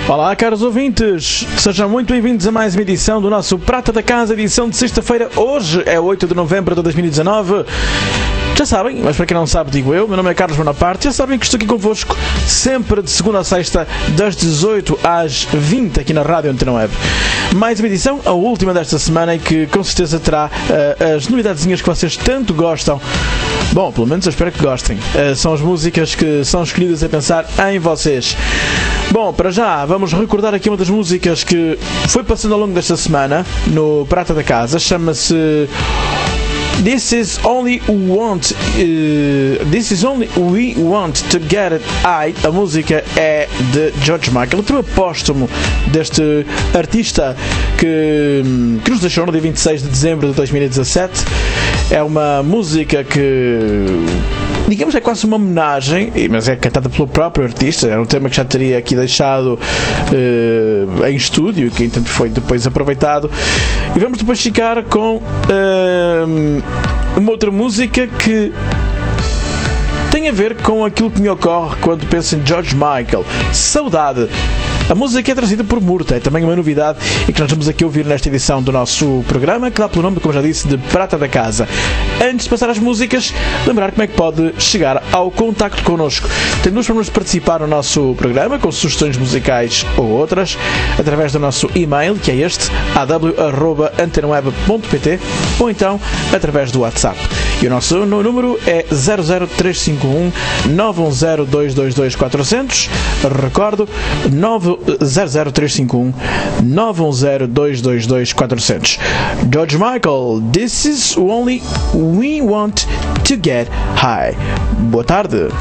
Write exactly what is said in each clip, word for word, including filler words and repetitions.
Olá, caros ouvintes, sejam muito bem-vindos a mais uma edição do nosso Prata da Casa, edição de sexta-feira. Hoje é oito de novembro de dois mil e dezanove. Já sabem, mas para quem não sabe, digo eu, meu nome é Carlos Bonaparte. Já sabem que estou aqui convosco sempre de segunda a sexta, das dezoito às vinte, aqui na Rádio Antena Web. Mais uma edição, a última desta semana, e que com certeza terá uh, as novidadezinhas que vocês tanto gostam. Bom, pelo menos eu espero que gostem. Uh, são as músicas que são escolhidas a pensar em vocês. Bom, para já, vamos recordar aqui uma das músicas que foi passando ao longo desta semana no Prata da Casa. Chama-se This is only want uh, This is only we want to get it high. A música é de George Michael, o tema póstumo deste artista que, que nos deixou no dia vinte e seis de dezembro de dois mil e dezassete. É uma música que, digamos, é quase uma homenagem, mas é cantada pelo próprio artista. Era um tema que já teria aqui deixado uh, em estúdio e que então foi depois aproveitado. E vamos depois ficar com uh, uma outra música que tem a ver com aquilo que me ocorre quando penso em George Michael: Saudade. A música é trazida por Murta, é também uma novidade e que nós vamos aqui ouvir nesta edição do nosso programa, que dá pelo nome, como já disse, de Prata da Casa. Antes de passar às músicas, lembrar como é que pode chegar ao contacto connosco. Tem duas formas de participar no nosso programa, com sugestões musicais ou outras, através do nosso e-mail, que é este, a w arroba antenaweb ponto p t, ou então através do WhatsApp. E o nosso número é zero zero três cinco um nove um zero dois dois dois quatro zero zero. Recordo, zero zero três cinco um nove um zero dois dois dois quatro zero zero. George Michael, This is only we want to get high. Boa tarde.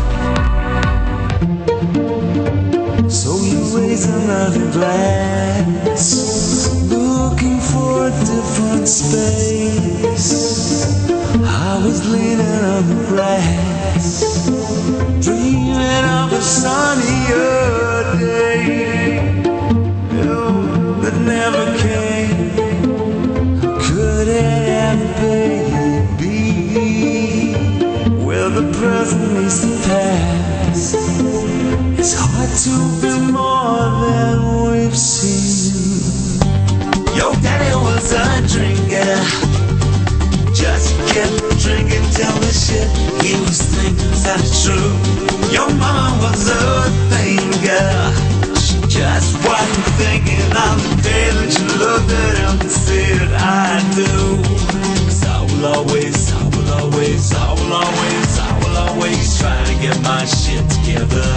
So you raise another glass, looking for a different space. I was leaning on the grass, dreaming of a sunnier day, oh, that never came. Could it ever be where the present meets the past? It's hard to be more than we've seen. Your daddy was a drinker, just kept drinking till the shit he was thinking sounded true. Your mama was a thinker, she just wasn't thinking on the day that you looked at him and said, I do. 'Cause I will always, I will always, I will always, I will always try to get my shit together.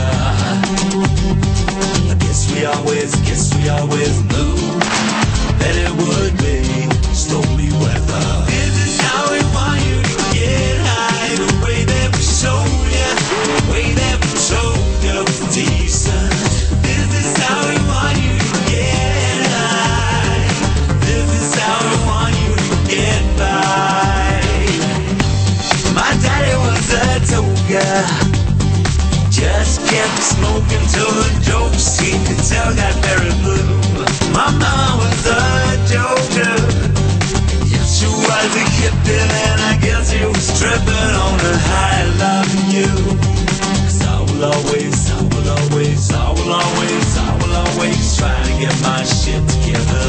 I guess we always, guess we always knew that it would be stormy weather. This is how we want you to get high, the way that we show you, the way that we showed you was decent. This is how we want you to get high, this is how we want you to get by. My daddy was a toker, just kept smoking till the jokes he could tell got very blue. My mom was a joker, yes she was a hippie, and I guess he was tripping on a high loving you. 'Cause I will always, I will always, I will always, I will always try to get my shit together.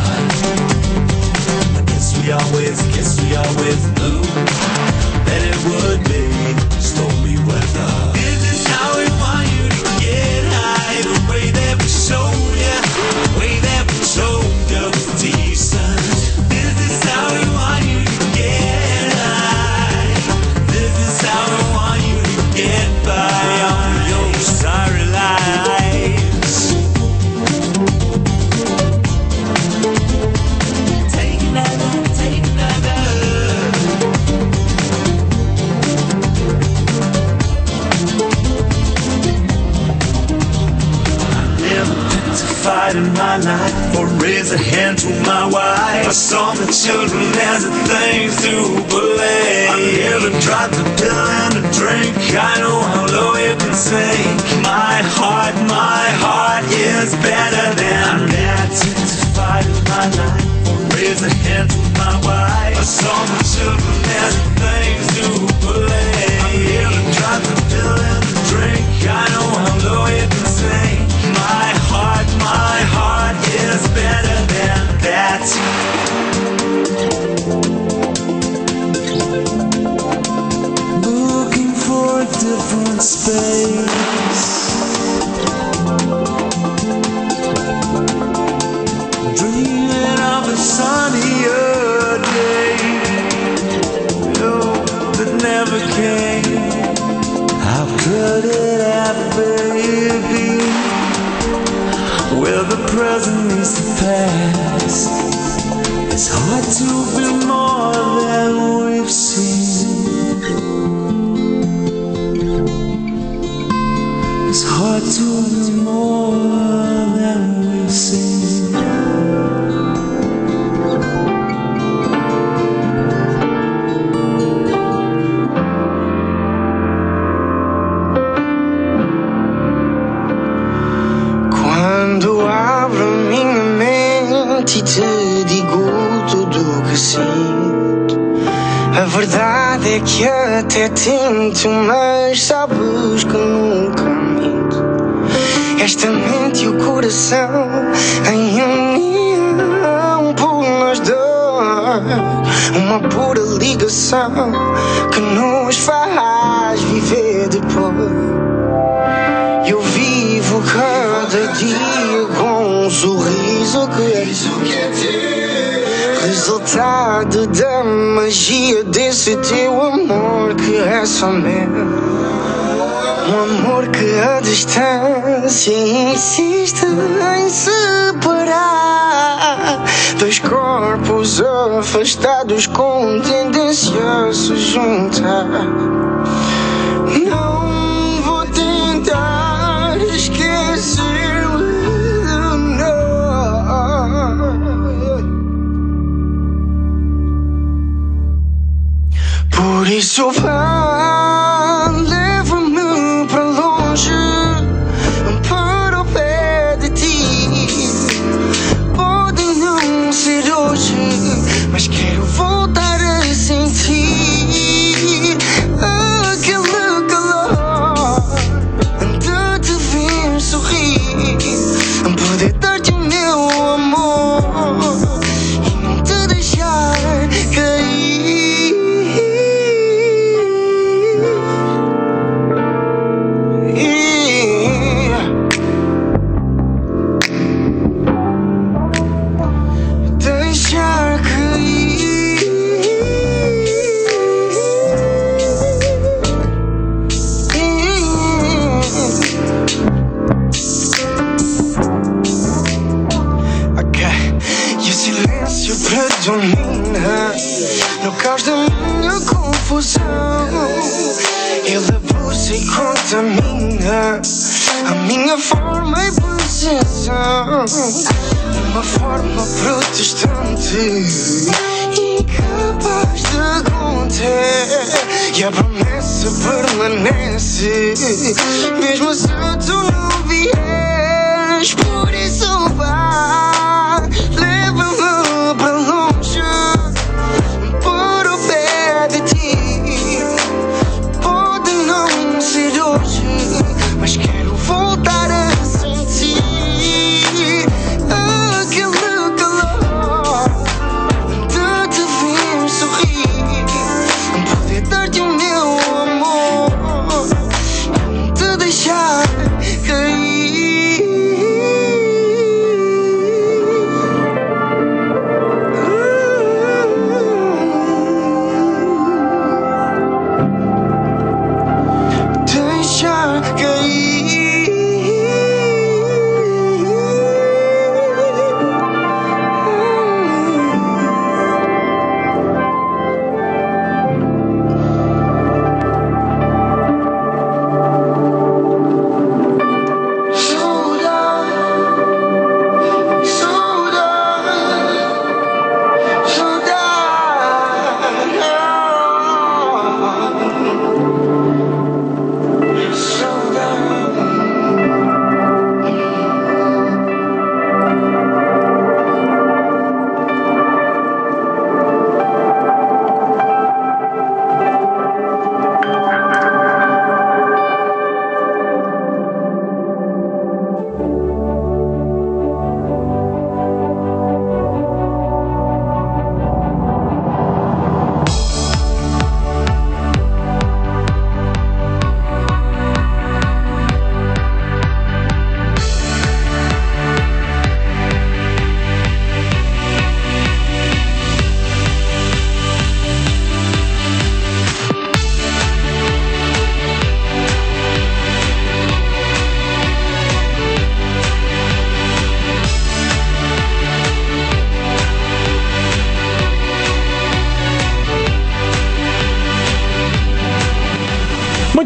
I guess we always, guess we always knew that it would be stormy weather. This is how we want you to get high, the way that we show you, the way that we showed you was decent. This is how we want you to get high, this is how we want you to get by on your sorry lives. Take another, take another. Fight in my life or raise a hand to my wife. I saw the children as the things to play. I never dropped a pill and a drink. I know how low you can sink. My heart, my heart is better than I'm there to fight in my life or raise a hand to my wife. I saw the children as the things to play. I never dropped a pill and a drink. I know how low you can sink. My heart, my where the present meets the past. It's hard to be more than we've seen. It's hard to be more than we've seen. Quando abro minha mente e te digo tudo o que sinto, a verdade é que até tento, mas sabes que nunca minto. Esta mente e o coração em união por nós dois, uma pura ligação que nos faz viver depois. Eu vivo cada dia com um sorriso que é resultado da magia desse teu amor que é só meu. Um amor que a distância insiste em separar dois corpos afastados com tendência a se juntar. Não vou tentar esquecer, não. Por isso vá, leva-me para longe, para o pé de ti. Pode não ser hoje, mas quero voltar a sentir aquele calor de te ver sorrir, poder dar-te o meu amor e não te deixar cair. Deixar cair. Ok, e o silêncio predomina no caos da minha confusão. Ele abusa e contamina a minha forma e percepção. Uma forma protestante, incapaz de conter, e a promessa permanece mesmo se tu não vieres. Por isso vá, leva-me para longe, por o pé de ti. Pode não ser hoje, mas quero voltar a sentir aquele calor de te ver sorrir, poder dar-te o meu amor, não te deixar cair.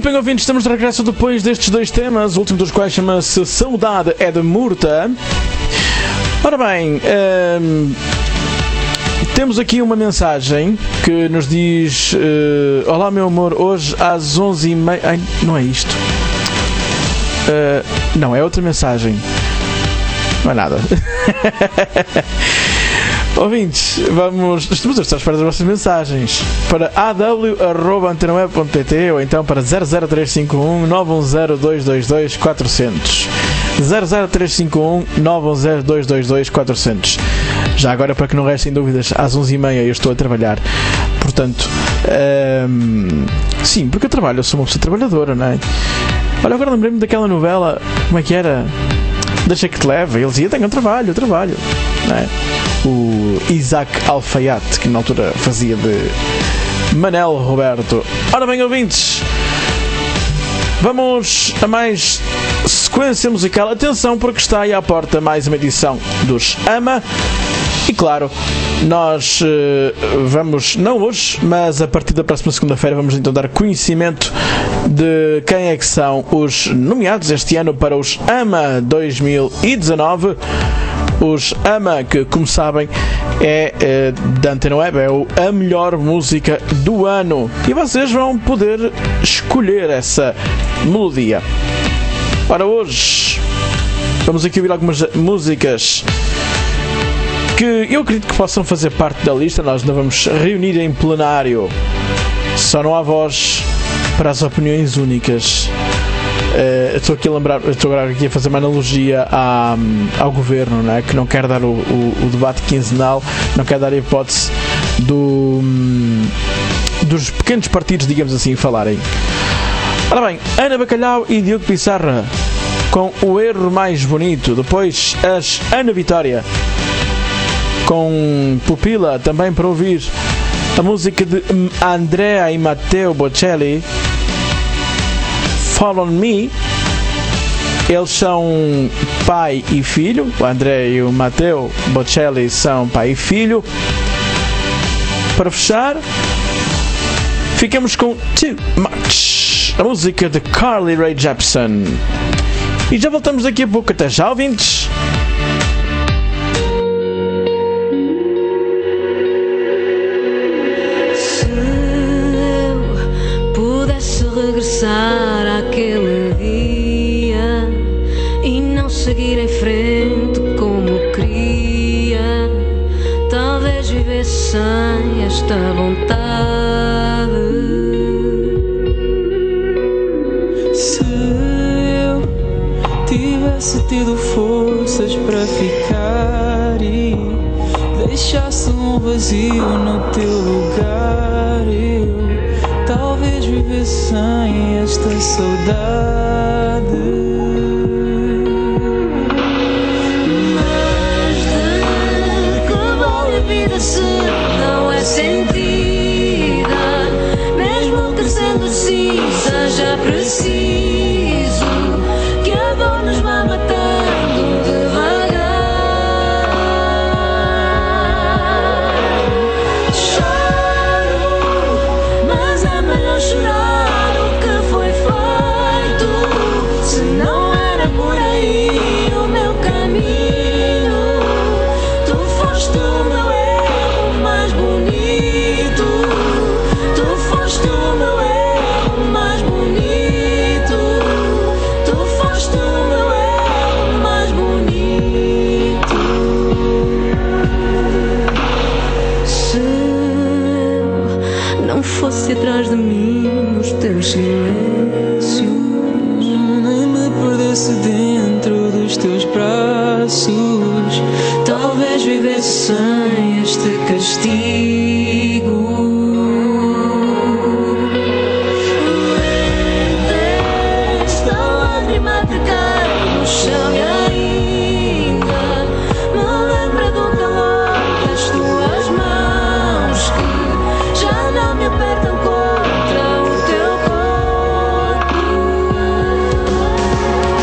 bem, ouvintes, estamos de regresso depois destes dois temas, o último dos quais chama-se Saudade é de Murta. Ora bem, hum, temos aqui uma mensagem que nos diz uh, olá meu amor, hoje às onze e meia... Ai, não é isto. Uh, não, é outra mensagem. Não é nada. Ouvintes, vamos... Estamos a estar à espera das vossas mensagens para a w arroba antena web ponto p t ou então para zero zero três cinco um nove um zero dois dois dois quatro zero zero zero zero três cinco um nove um zero dois dois dois quatro zero zero. Já agora, para que não restem dúvidas, às onze e meia eu estou a trabalhar. Portanto, hum, sim, porque eu trabalho, eu sou uma pessoa trabalhadora, não é? Olha, agora lembrei-me daquela novela, como é que era? Deixa que te leve. Eles iam, tenham trabalho, trabalho, não é? O Isaac Alfaiate, que na altura fazia de Manel Roberto. Ora bem, ouvintes, vamos a mais sequência musical. Atenção, porque está aí à porta mais uma edição dos Ama. E claro, nós uh, vamos, não hoje, mas a partir da próxima segunda-feira vamos então dar conhecimento de quem é que são os nomeados este ano para os Ama dois mil e dezanove. Os Ama, que como sabem é, é da Antena Web, é o, a melhor música do ano. E vocês vão poder escolher essa melodia. Ora, hoje vamos aqui ouvir algumas músicas que eu acredito que possam fazer parte da lista. Nós não vamos reunir em plenário. Só não há voz para as opiniões únicas. Uh, estou aqui a lembrar, estou agora aqui a fazer uma analogia à, ao governo, não é? Que não quer dar o, o, o debate quinzenal, não quer dar a hipótese do, dos pequenos partidos, digamos assim, falarem. Ora bem, Ana Bacalhau e Diogo Pissarra com O Erro Mais Bonito. Depois as Ana Vitória com Pupila, também para ouvir a música de Andrea e Matteo Bocelli, Fall On Me. Eles são pai e filho. O Andrea e o Matteo Bocelli são pai e filho. Para fechar, ficamos com Too Much, a música de Carly Rae Jepsen. E já voltamos daqui a pouco. Até já, ouvintes. Regressar àquele dia e não seguir em frente como queria, talvez vivesse sem esta vontade. Se eu tivesse tido forças para ficar e deixasse um vazio no teu lugar, eu talvez viver sem esta saudade. Mas de que vale a vida se não é sentida? Mesmo que sendo assim seja preciso que a dor nos vá matando devagar. Chorar o que foi feito, se não era por aí o meu caminho. Tu foste o meu erro mais bonito. Tu foste o meu erro mais bonito. Tu foste o meu erro mais bonito. Se eu não fosse atrás de mim nos teus silêncios, nem me perdesse dentro dos teus braços, talvez vivesse sem este castigo. Esta lágrima que cai no chão e ainda me lembra do calor das tuas mãos que já não me apertam contra o teu corpo.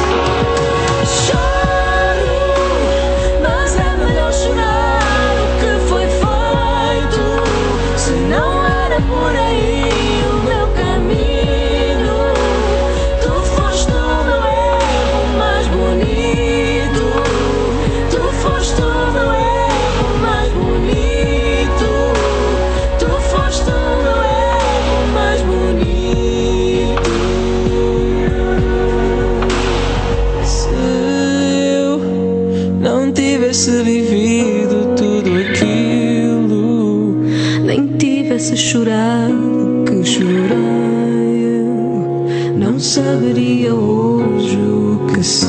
Choro, mas é melhor chorar o que tivesse vivido tudo aquilo, nem tivesse chorado que chorei, eu não saberia hoje o que sei.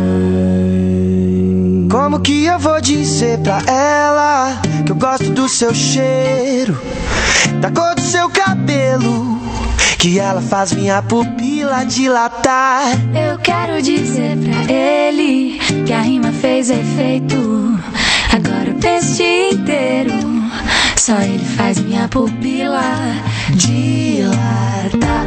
Como que eu vou dizer pra ela que eu gosto do seu cheiro, da cor do seu cabelo, que ela faz minha pupila dilatar? Eu quero dizer pra ele que a rima fez efeito. Agora o texto inteiro, só ele faz minha pupila dilatar.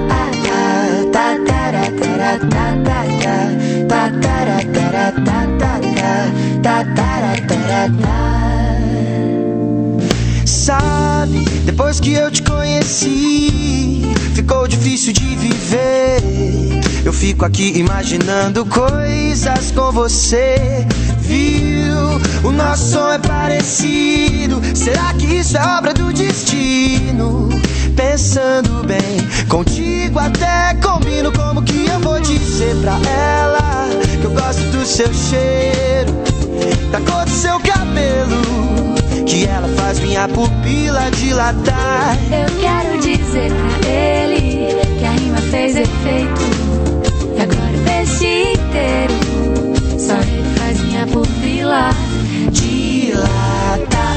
Sabe, depois que eu te conheci, ficou difícil de viver. Eu fico aqui imaginando coisas com você. Viu? O nosso som é parecido. Será que isso é obra do destino? Pensando bem, contigo até combino. Como que eu vou dizer pra ela que eu gosto do seu cheiro, da cor do seu cabelo, que ela faz minha pupila dilatar? Eu quero dizer pra ele que a rima fez efeito. E agora o texto inteiro, só ele faz minha pupila dilatar.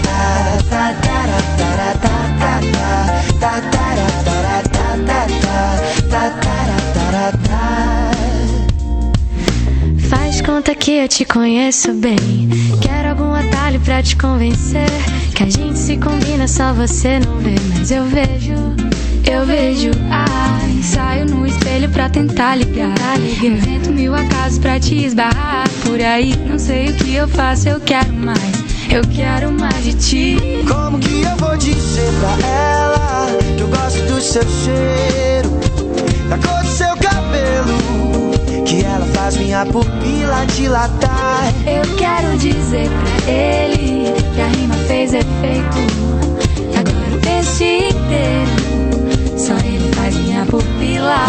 Faz conta que eu te conheço bem. Quero algum atalho pra te convencer que a gente se combina, só você não vê, mas eu vejo, eu vejo. Ai, saio no espelho pra tentar ligar, invento mil acasos pra te esbarrar por aí. Não sei o que eu faço, eu quero mais, eu quero mais de ti. Como que eu vou dizer pra ela que eu gosto do seu cheiro, da cor do seu cabelo, que ela faz minha pupila dilatar? Eu quero dizer pra ele que a rima fez efeito. E agora o texto inteiro, só ele faz minha pupila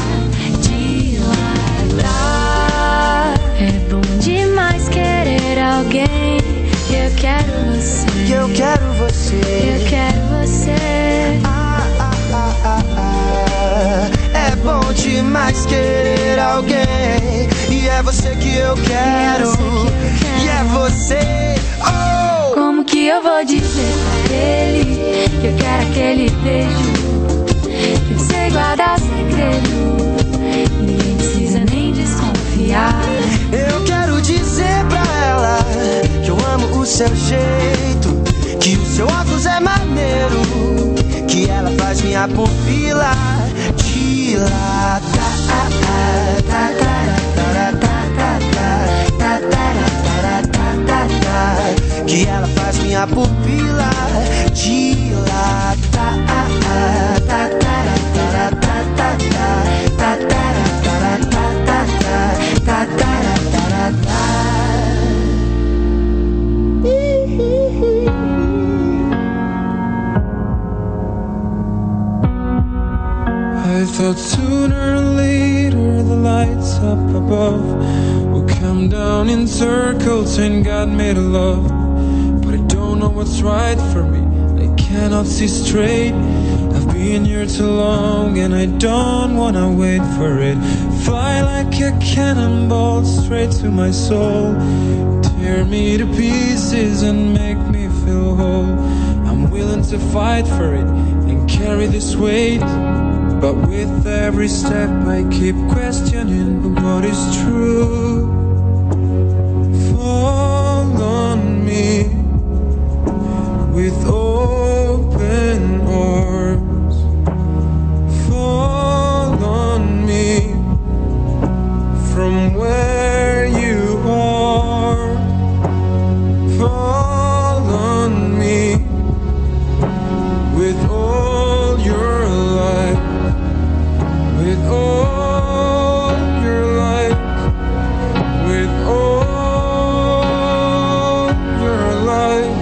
dilatar. É bom demais querer alguém. Eu quero você, que eu quero você, eu quero você. Ah, ah, ah, ah, ah. É bom demais querer alguém, e é você que eu quero, e é você. Oh! Como que eu vou dizer pra ele que eu quero aquele beijo, que você guarda segredo, ninguém precisa nem desconfiar? Eu quero dizer pra ela que eu amo o seu jeito, que o seu óculos é maneiro, que ela faz minha pupila dilatar. Que ela faz minha pupila dilatar. I thought sooner or later the lights up above will come down in circles and God made a love. But I don't know what's right for me, I cannot see straight. I've been here too long and I don't wanna wait for it. Fly like a cannonball straight to my soul, tear me to pieces and make me feel whole. I'm willing to fight for it and carry this weight, but with every step I keep questioning what is true. Fall on me with open arms. Fall on me from where you are. Fall on me with all your life. With all your life, with all your life.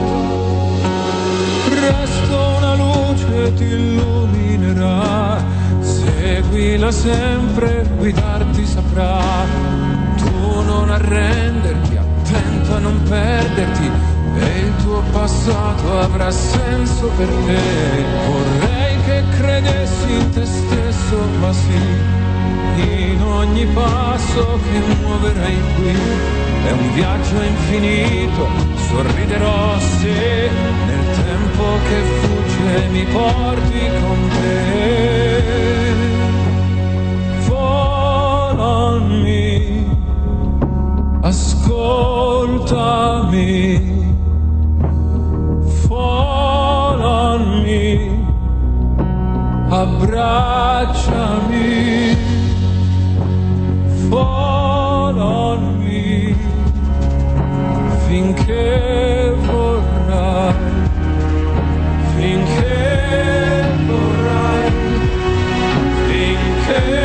Presto una luce ti illuminerà, seguila sempre, guidarti saprà. Tu non arrenderti, attento a non perdere perderti e il tuo passato avrà senso per te. Vorrei che credessi in te stesso, ma sì, in ogni passo che muoverai qui è un viaggio infinito, sorriderò se nel tempo che fugge mi porti con te. Fall on me, ascoltami. Fall on me, abbracciami. Fall on me, finché vorrai, finché vorrai, finché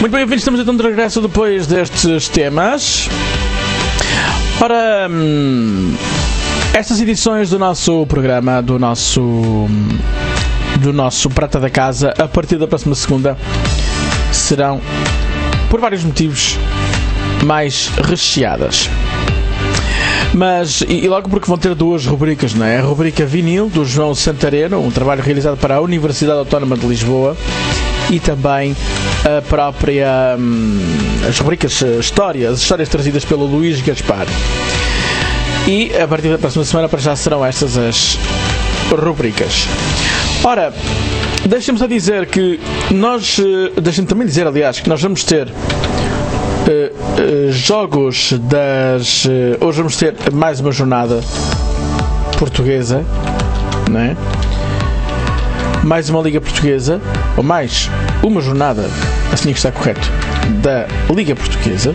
Muito bem, ouvintes, estamos então de regresso depois destes temas. Ora, hum, estas edições do nosso programa, do nosso, do nosso Prata da Casa, a partir da próxima segunda, serão, por vários motivos, mais recheadas. Mas, e, e logo porque vão ter duas rubricas, não é? A rubrica Vinil, do João Santareno, um trabalho realizado para a Universidade Autónoma de Lisboa, e também a própria hum, as rubricas Histórias, histórias trazidas pelo Luís Gaspar. E a partir da próxima semana para já serão estas as rubricas. Ora, deixem-me só dizer que nós, deixem-me também dizer, aliás, que nós vamos ter Uh, uh, jogos das... Uh, hoje vamos ter mais uma jornada portuguesa, não é? Mais uma Liga Portuguesa, ou mais uma jornada, assim que está correto, da Liga Portuguesa.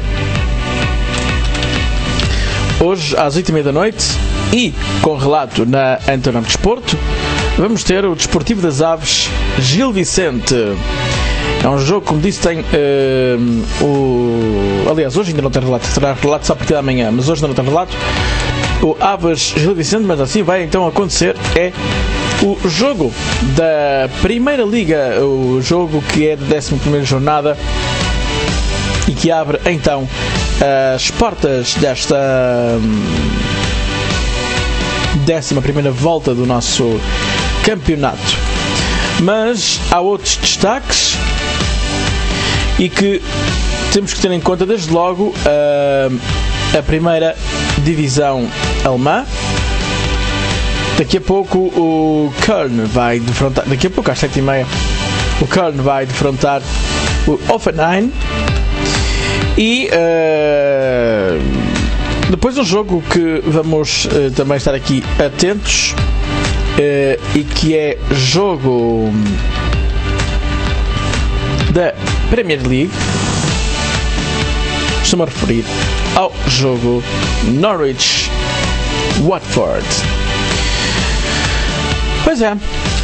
Hoje, às oito e meia da noite, e com relato na Antena Desporto, vamos ter o Desportivo das Aves Gil Vicente. É um jogo, como disse, tem uh, o... Aliás, hoje ainda não tem relato, terá relato só a partir da manhã, mas hoje ainda não tem relato. O Aves Gil Vicente, mas assim vai então acontecer, é o jogo da Primeira Liga, o jogo que é da décima primeira jornada e que abre então as portas desta décima primeira volta do nosso campeonato. Mas há outros destaques e que temos que ter em conta desde logo a, a primeira divisão alemã. Daqui a pouco o Köln vai defrontar, daqui a pouco às sete e meia o Köln vai defrontar o Hoffenheim. E uh, depois um jogo que vamos uh, também estar aqui atentos, uh, e que é jogo da Premier League. Estou-me a referir ao jogo Norwich-Watford. Pois é.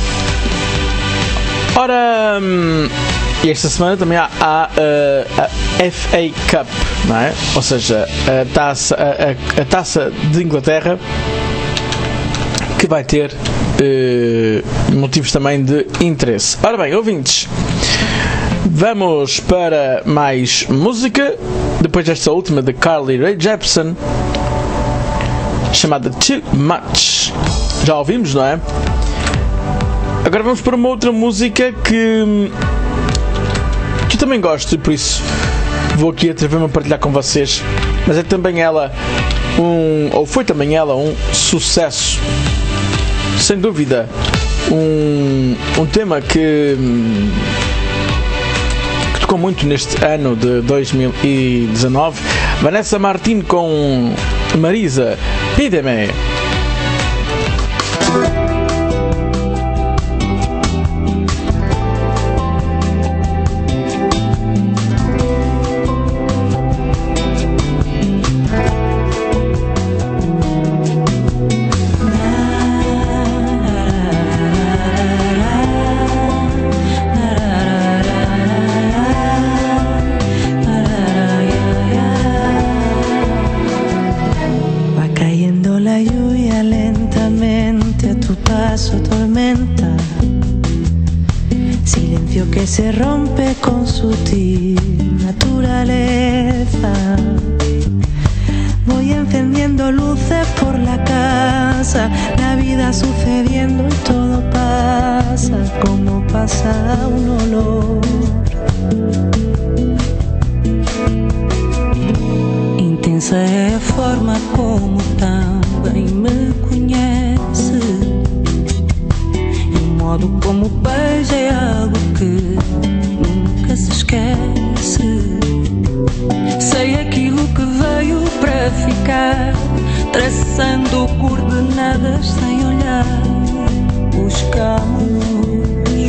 Ora, hum, e esta semana também há, há uh, a F A Cup, não é? Ou seja, a taça, a, a, a taça de Inglaterra, que vai ter uh, motivos também de interesse. Ora bem, ouvintes, vamos para mais música. Depois desta última de Carly Rae Jepsen, chamada Too Much. Já ouvimos, não é? Agora vamos para uma outra música que, que eu também gosto, e por isso vou aqui atrever-me a partilhar com vocês. Mas é também ela um, ou foi também ela um sucesso, sem dúvida. Um, um tema que, que tocou muito neste ano de dois mil e dezanove. Vanessa Martín com Marisa, Pídeme. Se rompe con sutil naturaleza. Voy encendiendo luces por la casa, la vida sucediendo y todo pasa como pasa un olor. Intensa é a forma como também me conhece, e o modo como beija é algo que nunca se esquece. Sei aquilo que veio para ficar, traçando coordenadas sem olhar. Buscamos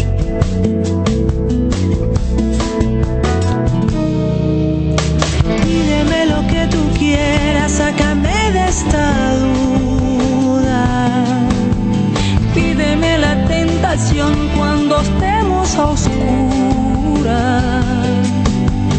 pídeme lo que tú quieras, sácame de esta duda. Pídeme la tentación cuando estemos a oscuras.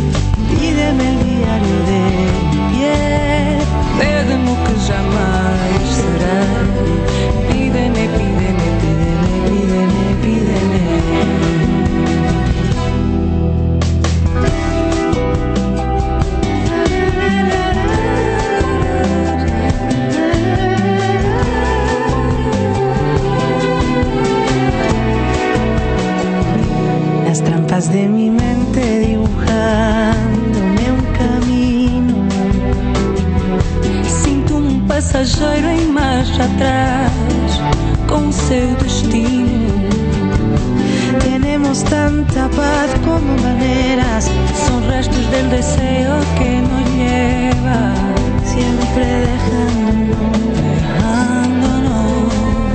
sem marcha atrás com seu destino. Tenemos tanta paz como maneras, Son restos del deseo que nos lleva siempre dejándonos, dejándonos.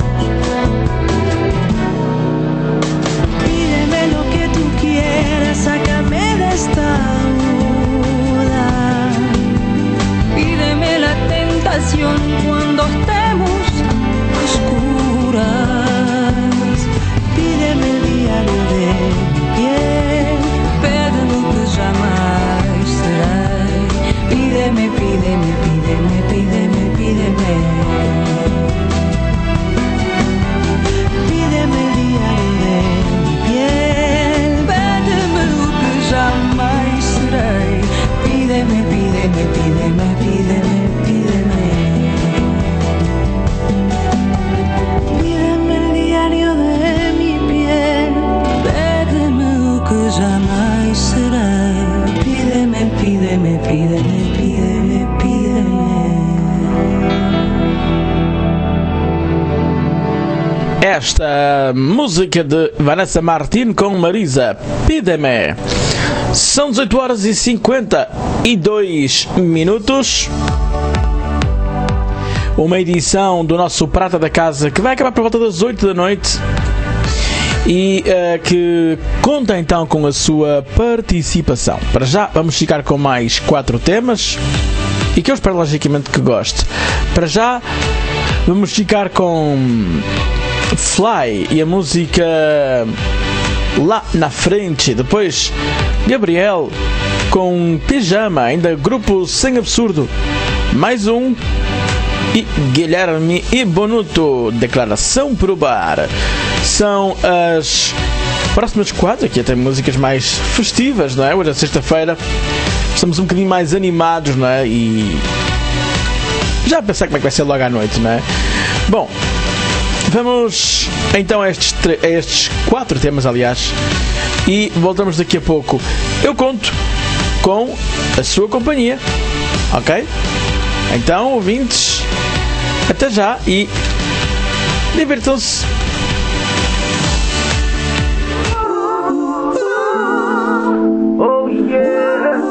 Pídeme lo que tú quieras, sácame de esta duda. Pídeme la tentación cuando estemos a oscuras. Pídeme el diario de mi piel, Pede lo que jamais será. Pídeme, pídeme, pídeme, pídeme, pídeme. pídeme el diario de mi piel. Pede-me o que jamais serei. Pídeme, pídeme, pídeme, pídeme, pídeme. Pídeme el diario de mi piel. Pede-me o que jamais serei. Pídeme, pídeme, pídeme, pídeme, pídeme. Esta música de Vanessa Martín com Marisa, Pídeme. São dezoito horas e cinquenta e dois minutos. Uma edição do nosso Prata da Casa que vai acabar por volta das oito da noite e uh, que conta então com a sua participação. Para já vamos ficar com mais quatro temas e que eu espero logicamente que goste. Para já vamos ficar com Fly e a música Lá na Frente. Depois Gabriel com Pijama, ainda grupo Sem Absurdo, mais um, e Guilherme e Bonuto, Declaração pro Bar. São as próximas quatro, aqui até músicas mais festivas, não é? Hoje é sexta-feira, estamos um bocadinho mais animados, não é? E já a pensar como é que vai ser logo à noite, não é? Bom, vamos então a estes, tre- a estes quatro temas, aliás, e voltamos daqui a pouco. Eu conto com a sua companhia, ok? Então, ouvintes, até já e divirtam-se. Oh yeah.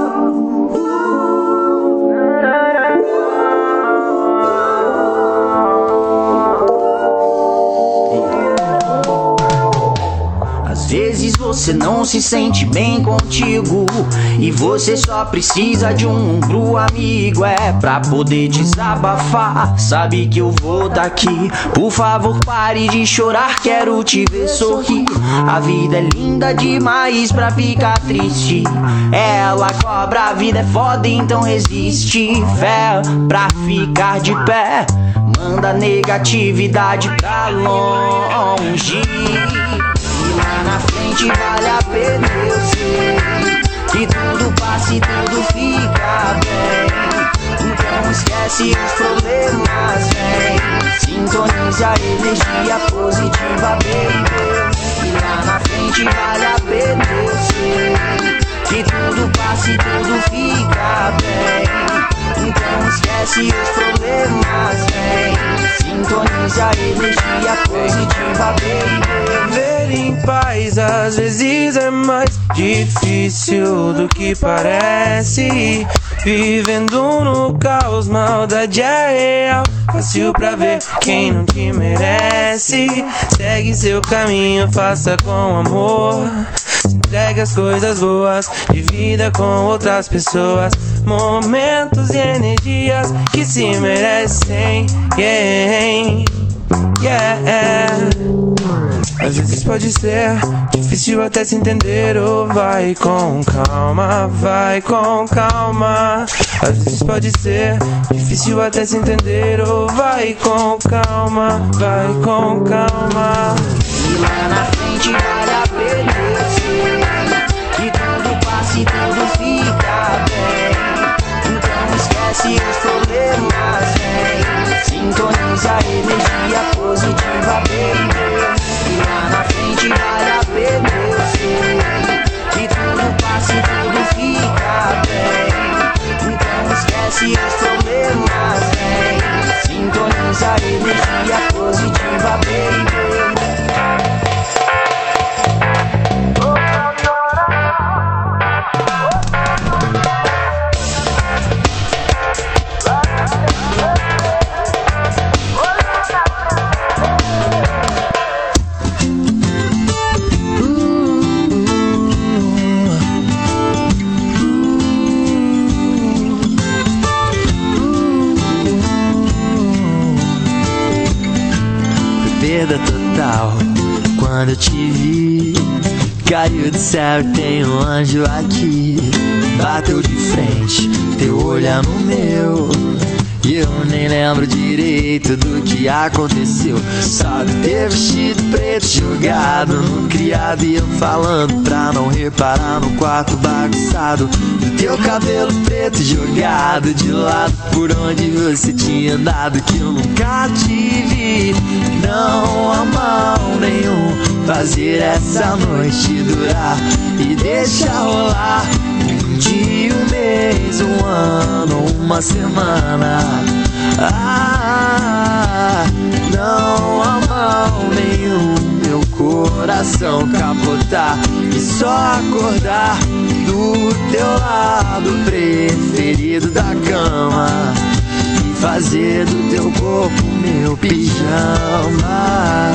Às vezes você não se sente bem contigo e você só precisa de um ombro amigo, é pra poder desabafar. Sabe que eu vou daqui. Por favor, pare de chorar, quero te ver sorrir. A vida é linda demais pra ficar triste. Ela cobra, a vida é foda, então resiste. Fé pra ficar de pé, manda negatividade pra longe. E lá na frente vale a pena, eu sei que tudo passa e tudo fica bem. Então esquece os problemas, vem. Sintonize a energia positiva, baby. E lá na frente vale a pena, eu sei que tudo passa e tudo fica bem. Então esquece os problemas, vem. Sintonize a energia positiva, baby. Viver em paz às vezes é mais difícil do que parece. Vivendo no caos, maldade é real. Fácil pra ver quem não te merece. Segue seu caminho, faça com amor. Se entregue as coisas boas, divida com outras pessoas. Momentos e energias que se merecem. Yeah, yeah. Às vezes pode ser difícil até se entender. Oh, vai com calma, vai com calma. Às vezes pode ser difícil até se entender. Oh, vai com calma, vai com calma. E lá na frente vale a pena, eu sei que tudo passa e tudo fica bem. Então esquece os problemas, vem. Sintoniza a energia positiva, baby. E lá na frente vale a pena, eu sei que tudo passa e tudo fica bem. Então esquece os problemas, vem. Sintoniza a perda total. Quando eu te vi, caiu do céu e tem um anjo aqui. Bateu de frente, teu olhar no meu, e eu nem lembro direito do que aconteceu. Só de ter vestido preto jogado no criado, e eu falando pra não reparar no quarto bagunçado. Do teu cabelo preto jogado de lado, por onde você tinha andado, que eu nunca te vi. Não há mal nenhum fazer essa noite durar e deixar rolar um dia, um mês, um ano, uma semana. Ah, não há mal nenhum, meu coração capotar e só acordar do teu lado preferido da cama e fazer do teu corpo meu pijama.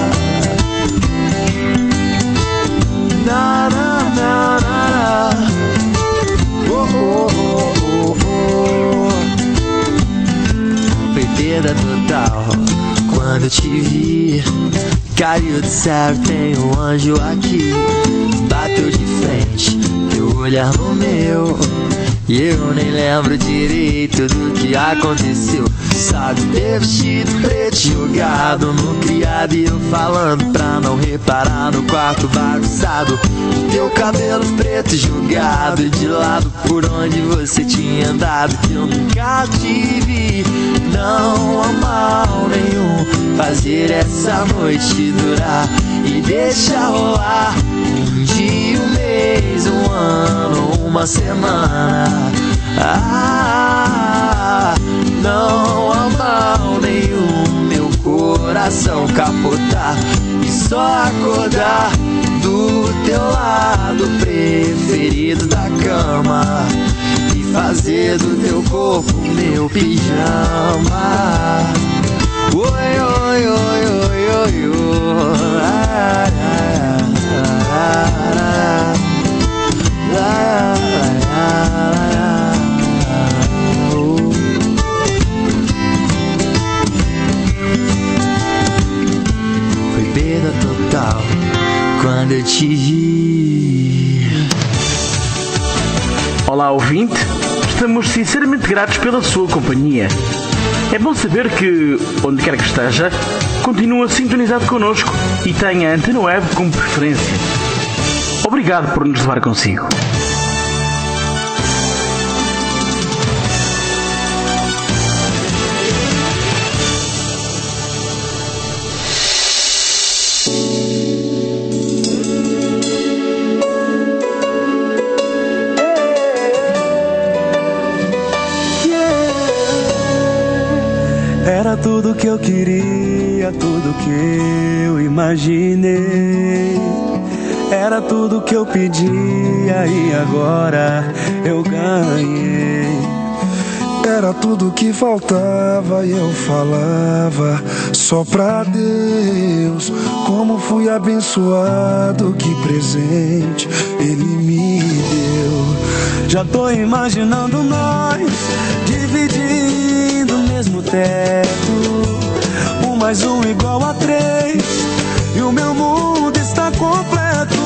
Na, na, na, na. Oh, oh, oh, oh, oh. Foi perda total quando eu te vi. Caiu do céu, tem um anjo aqui. Bateu de frente, teu olhar no meu, e eu nem lembro direito do que aconteceu. Sabe, ter vestido preto jogado no criado, e eu falando pra não reparar no quarto bagunçado. Teu cabelo preto jogado de lado, por onde você tinha andado, que eu nunca te vi. Não há mal nenhum fazer essa noite durar e deixar rolar um dia, um mês, um ano, uma semana. Ah, não há mal nenhum, meu coração capotar e só acordar do teu lado preferido da cama e fazer do teu corpo meu pijama. Oi, oi, oi, oi, oi, oi. Ah, ah, ah, ah, ah, ah. Foi perda total quando eu te vi. Olá, ouvinte. Estamos sinceramente gratos pela sua companhia. É bom saber que, onde quer que esteja, continua sintonizado connosco e tem a Antena Web como preferência. Obrigado por nos levar consigo. Era tudo que eu queria, tudo que eu imaginei. Era tudo que eu pedia e agora eu ganhei. Era tudo que faltava e eu falava só pra Deus. Como fui abençoado, que presente Ele me deu. Já tô imaginando nós dividindo o mesmo teto, um mais um igual a três, e o meu mundo está completo.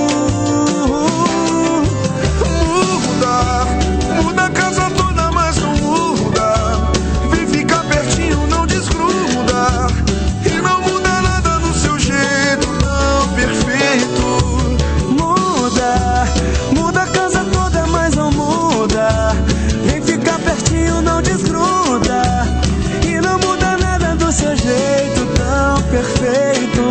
Muda, muda a casa toda, mas não muda. Vem ficar pertinho, não desgruda. E não muda nada no seu jeito tão perfeito. Muda, muda a casa toda, mas não muda. Vem ficar pertinho, não desgruda. E não muda nada do seu jeito tão perfeito.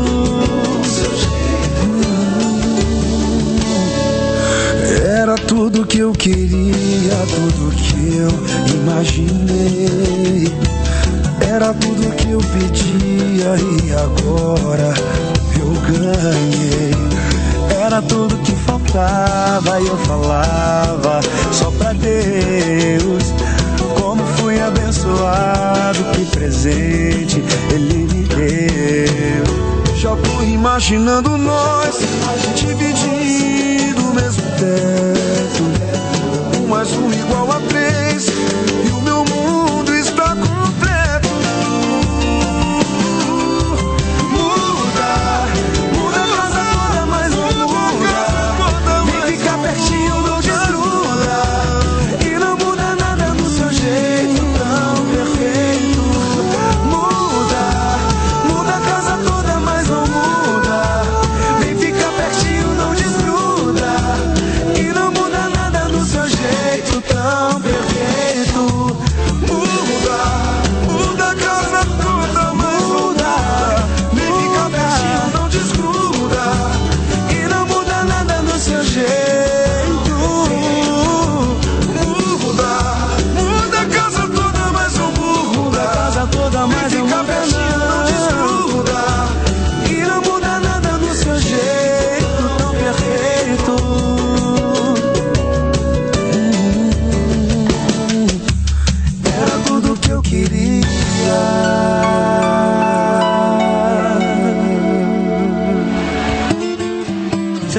Era tudo que eu queria, tudo que eu imaginei. Era tudo que eu pedia e agora eu ganhei. Era tudo que faltava e eu falava só pra Deus. Como fui abençoado, que presente Ele me deu. Já tô imaginando nós dividindo o mesmo teto, um mais um igual a três, e o meu mundo está completo.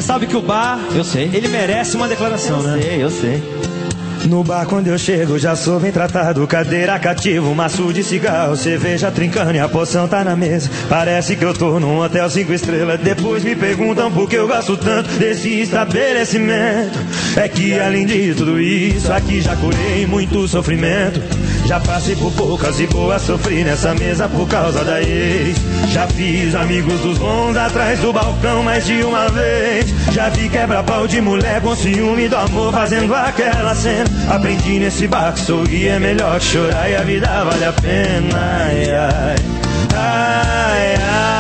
sabe que o bar, Eu sei. ele merece uma declaração, Eu né? sei, eu sei. No bar quando eu chego já sou bem tratado. Cadeira cativa, um maço de cigarro, cerveja trincando e a poção tá na mesa. Parece que eu tô num hotel cinco estrelas. Depois me perguntam por que eu gasto tanto desse estabelecimento. É que além de tudo isso, aqui já curei muito sofrimento. Já passei por poucas e boas, sofri nessa mesa por causa da ex. Já fiz amigos dos bons atrás do balcão mais de uma vez. Já vi quebra-pau de mulher com ciúme do amor fazendo aquela cena. Aprendi nesse bar que sorrir é melhor que chorar e a vida vale a pena. Ai, ai, ai,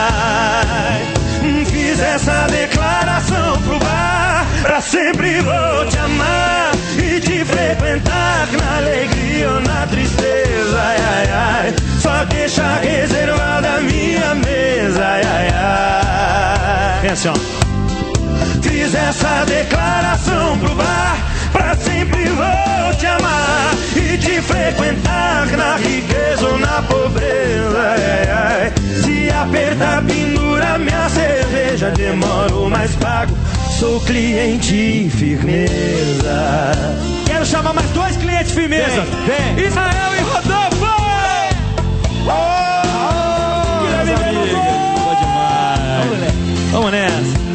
ai. Fiz essa declaração pro bar, pra sempre vou te amar e te frequentar na alegria ou na tristeza. Ai, ai, ai. Só deixa reservada a minha mesa. Ai, ai, ai. Vem assim, ó. Fiz essa declaração pro bar, pra sempre vou te amar e te frequentar na riqueza ou na pobreza. Ai, ai. Se apertar, pendura minha cerveja, demoro mas pago, sou cliente firmeza. Quero chamar mais dois clientes firmeza. Vem, vem. Israel e Rodolfo! Oh, Guilherme meus amigos. Venuto! Boa demais. Vamos nessa.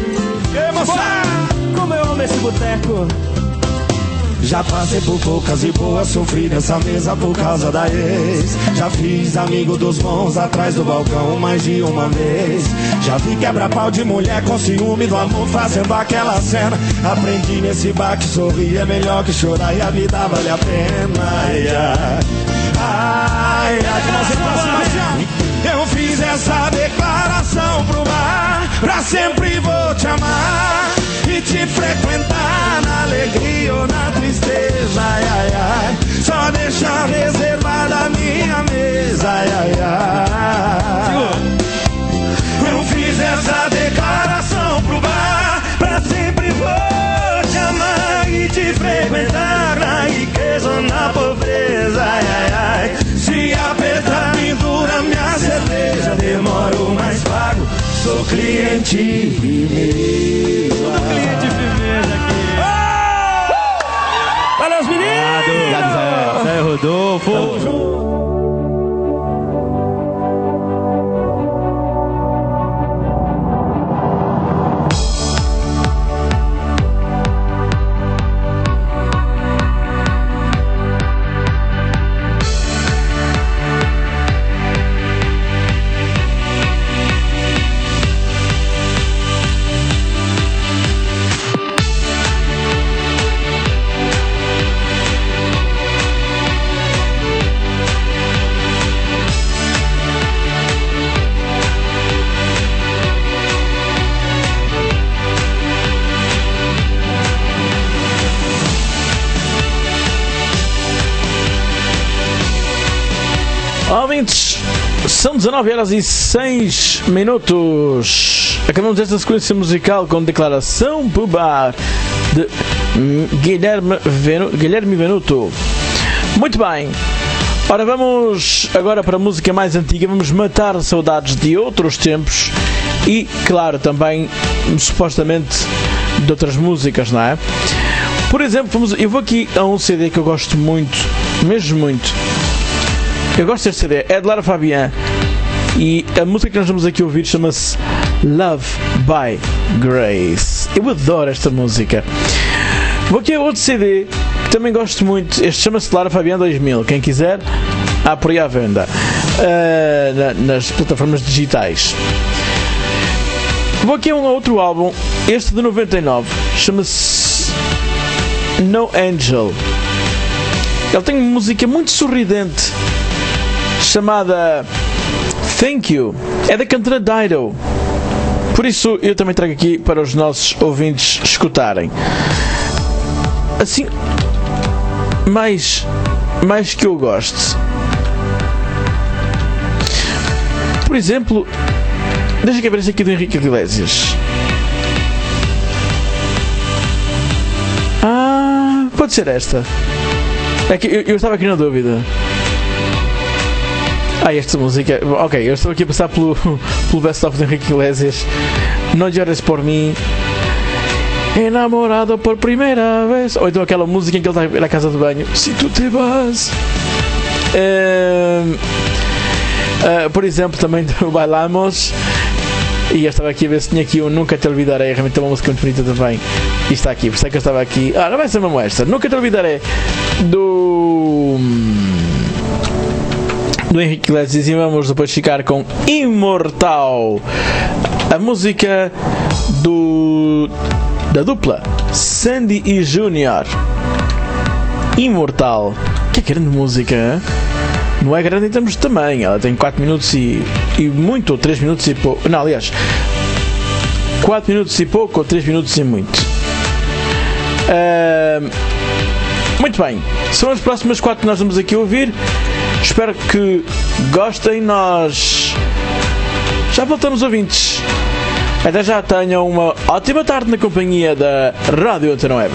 Como eu amo esse boteco. Já passei por poucas e boas, sofri nessa mesa por causa da ex. Já fiz amigo dos bons atrás do balcão mais de uma vez. Já vi quebra-pau de mulher com ciúme do amor fazendo aquela cena. Aprendi nesse bar que sorrir é melhor que chorar e a vida vale a pena. Ai, ai, ai, ai, que nós assim. Eu fiz essa declaração pro bar, pra sempre vou te amar e te frequentar na alegria ou na tristeza. Ai, ai, ai. Só deixar reservada a minha mesa. Ai, ai, ai. Eu fiz essa declaração pro bar, pra sempre vou te amar e te frequentar na riqueza ou na pobreza. Ai, ai, ai. Se apertar, pendura minha cerveja, demoro mas pago, sou cliente firmeza. Tudo cliente firmeza aqui. Oh! Valeu, os meninos! Obrigado, Israel. Israel Rodolfo. Tamo junto. Ouvintes, são dezanove horas e seis minutos. Acabamos esta sequência musical com declaração pro bar de Guilherme, Venu, Guilherme Venuto. Muito bem. Ora, vamos agora para a música mais antiga. Vamos matar saudades de outros tempos e, claro, também supostamente de outras músicas, não é? Por exemplo, vamos, eu vou aqui a um C D que eu gosto muito, mesmo muito. Eu gosto deste C D, é de Lara Fabian e a música que nós vamos aqui ouvir chama-se Love by Grace. Eu adoro esta música. Vou aqui a outro C D que também gosto muito, este chama-se Lara Fabian dois mil, quem quiser, há por aí à venda uh, na, nas plataformas digitais. Vou aqui a um outro álbum, este de noventa e nove, chama-se No Angel. Ele tem uma música muito sorridente chamada Thank You, é da cantora Dido. Por isso eu também trago aqui para os nossos ouvintes escutarem. Assim, mais, mais que eu goste. Por exemplo, deixa que apareça aqui do Henrique Iglesias. Ah, pode ser esta. É que eu, eu estava aqui na dúvida. Ah, esta música. Ok, eu estou aqui a passar pelo, pelo best-of de Henrique Iglesias. Não Llores por Mim. Enamorado por primeira vez. Ou então aquela música em que ele está na casa de banho. Se tu te vas. Uh, uh, por exemplo, também do Bailamos. E eu estava aqui a ver se tinha aqui um Nunca Te Olvidaré. Realmente é uma música muito bonita também. E está aqui, por isso é que eu estava aqui. Ah, não vai ser mesmo esta. Nunca Te Olvidaré. Do... do Henrique Iglesias. E vamos depois ficar com Imortal. A música do... da dupla Sandy e Junior. Imortal. Que grande música, hein? Não é grande em termos de tamanho. Ela tem quatro minutos e, e muito, ou três minutos e pouco. Não, aliás, quatro minutos e pouco ou três minutos e muito. Uh, muito bem. São as próximas quatro que nós vamos aqui ouvir. Espero que gostem. Nós já voltamos, ouvintes. Até já, tenham uma ótima tarde na companhia da Rádio Antena Web.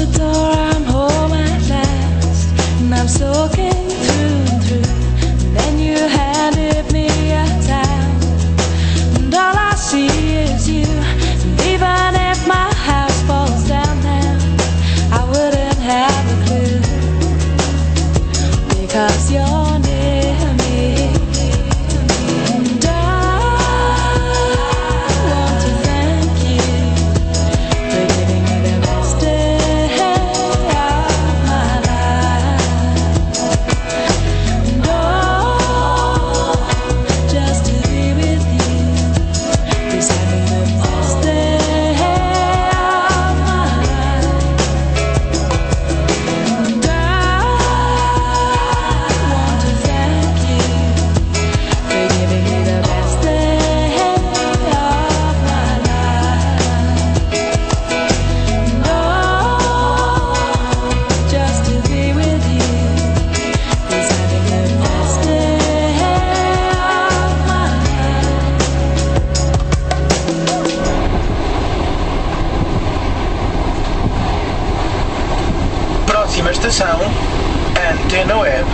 the door, I'm home at last, and I'm soaking through and through. And then you handed me a towel, and all I see is you. And even if my house falls down now, I wouldn't have a clue, because you're near me. And I want to thank you for giving me the best day of my life. And oh, just to be with you is having the best day of my life. And I want to thank you for giving me the best day of my life. And oh, just to be with you is having the best day of my life. Próxima estação, Antena Web.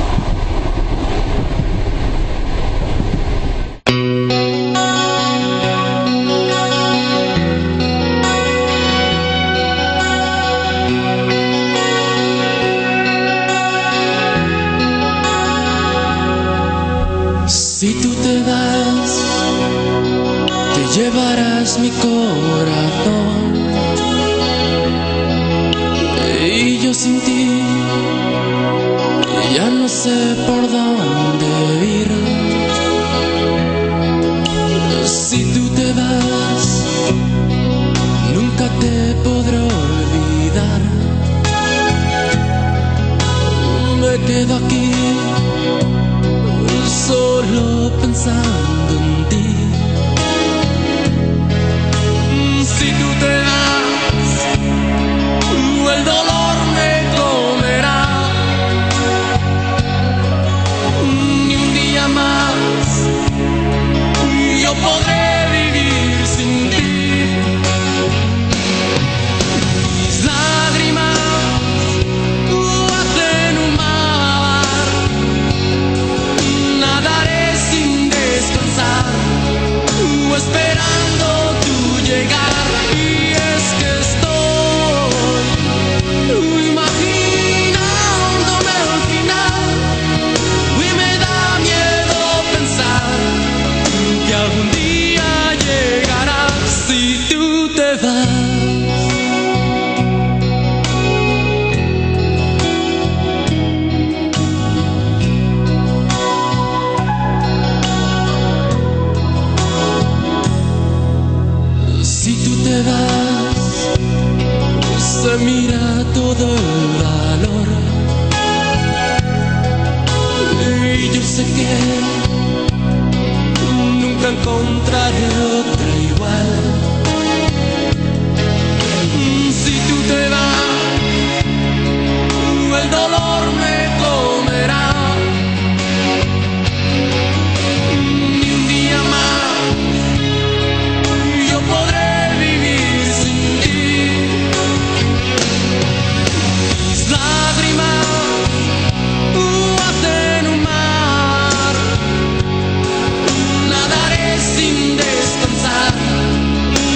Si tú te vas, te llevarás mi corazón. Y yo sin ti ya no sé por dónde ir. Si tú te vas, nunca te podré olvidar. Me quedo aquí solo pensando en ti. Si tú te vas, el dolor me comerá. Ni un día más yo podré vivir sin ti. Mis lágrimas hacen un mar. Nadaré sin descansar, esperando tu llegar. Y es que estoy imaginándome al final, y me da miedo pensar que algún día llegarás si tú te vas. Si tú te vas, se mira todo el valor. Y yo sé que nunca encontraré otra igual. Si tú te vas, el dolor me comerá. Ni un día más yo podré vivir sin ti. Mis lágrimas hacen un mar. Nadaré sin descansar,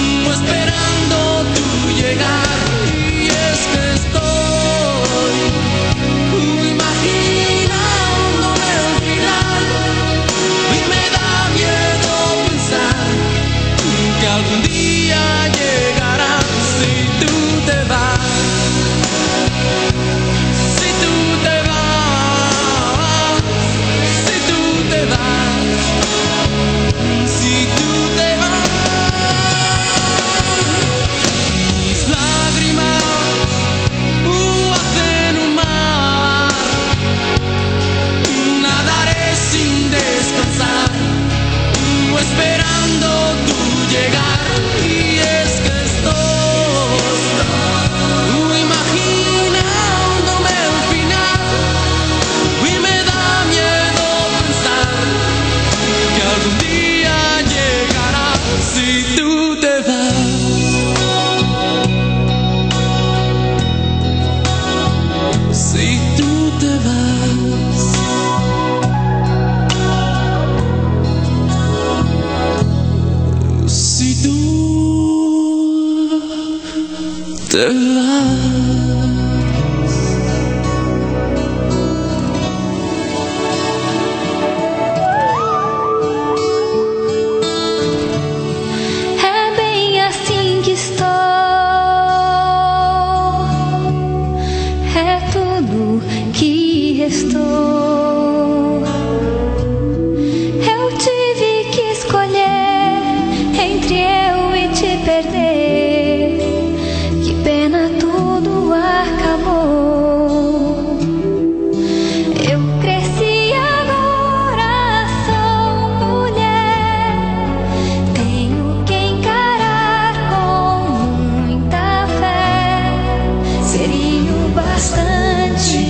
seria o bastante.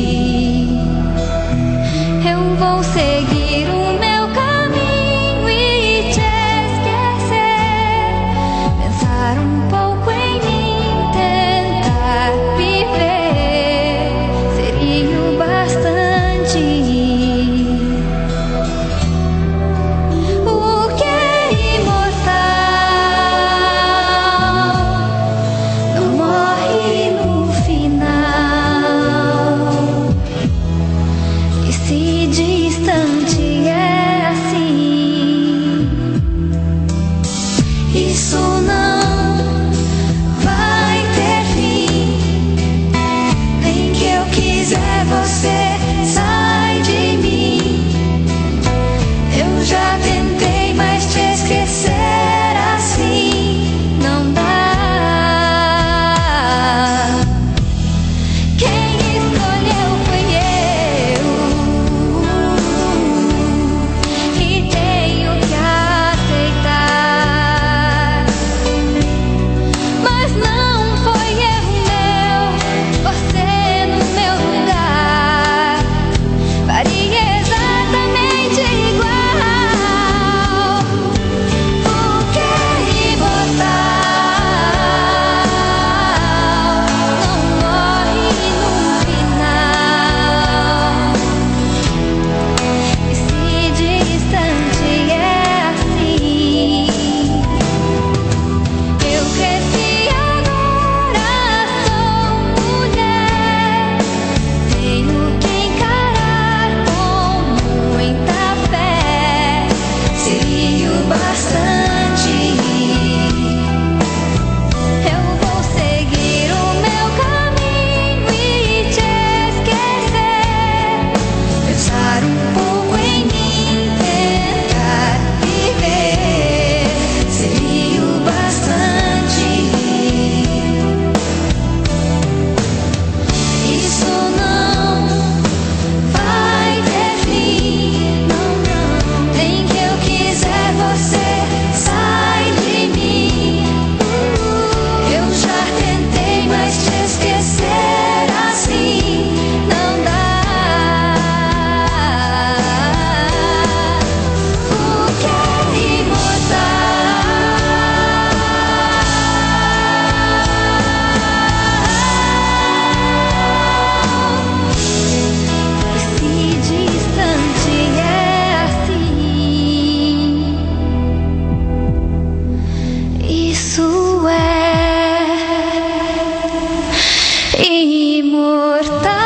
Eu vou seguir o meu caminho e te esquecer. Pensar um pouco em mim, tentar viver, seria o bastante. O que é imortal não morre no final. E se distante é assim, isso não vai ter fim. Nem que eu quiser, você sai de mim. Eu já tentei, mas te esquecer assim não dá. Quem escolheu fui eu, e tenho que aceitar. Mas não foi erro meu, você no meu lugar faria exatamente igual. O que é imortal não morre no final. E se distante é assim, eu cresci agora, sou mulher. Tenho que encarar com muita fé, seria o bastante. Eu vou seguir o meu caminho e te esquecer. Pensar um pouco em mim, tentar viver, seria o bastante. Isso não vai ter fim, não, não. Nem que eu quiser, você sai de mim. Eu já tentei, mas te esquecer assim não dá. O que é imortal e se distante é assim, isso é imortal.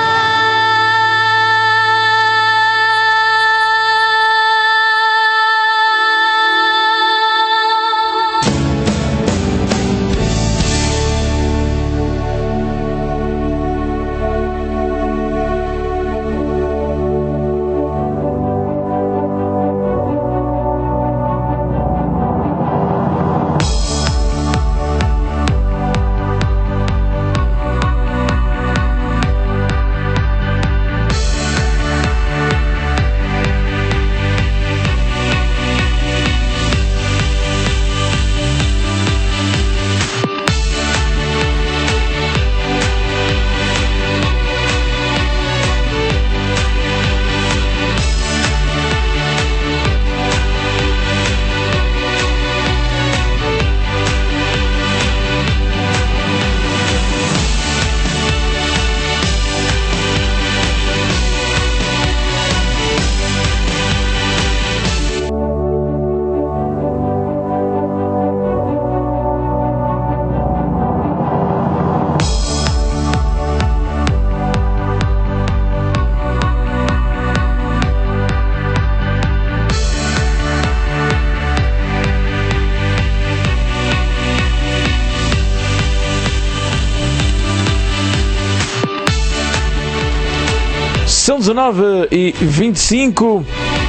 São dezenove e vinte e cinco.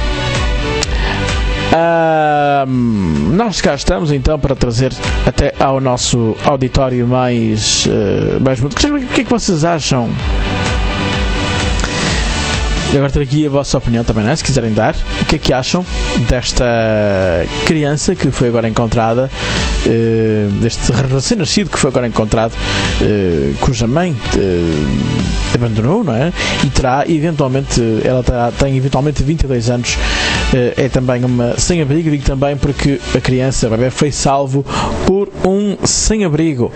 Um, nós cá estamos então para trazer até ao nosso auditório mais, uh, mais muito. O que é que vocês acham? E agora ter aqui a vossa opinião também, não é? Se quiserem dar, o que é que acham desta criança que foi agora encontrada uh, deste recém-nascido que foi agora encontrado, uh, cuja mãe uh, abandonou, não é? E terá eventualmente, ela terá, tem eventualmente vinte e dois anos, uh, é também uma sem-abrigo, digo também porque a criança, a bebé, foi salvo por um sem-abrigo.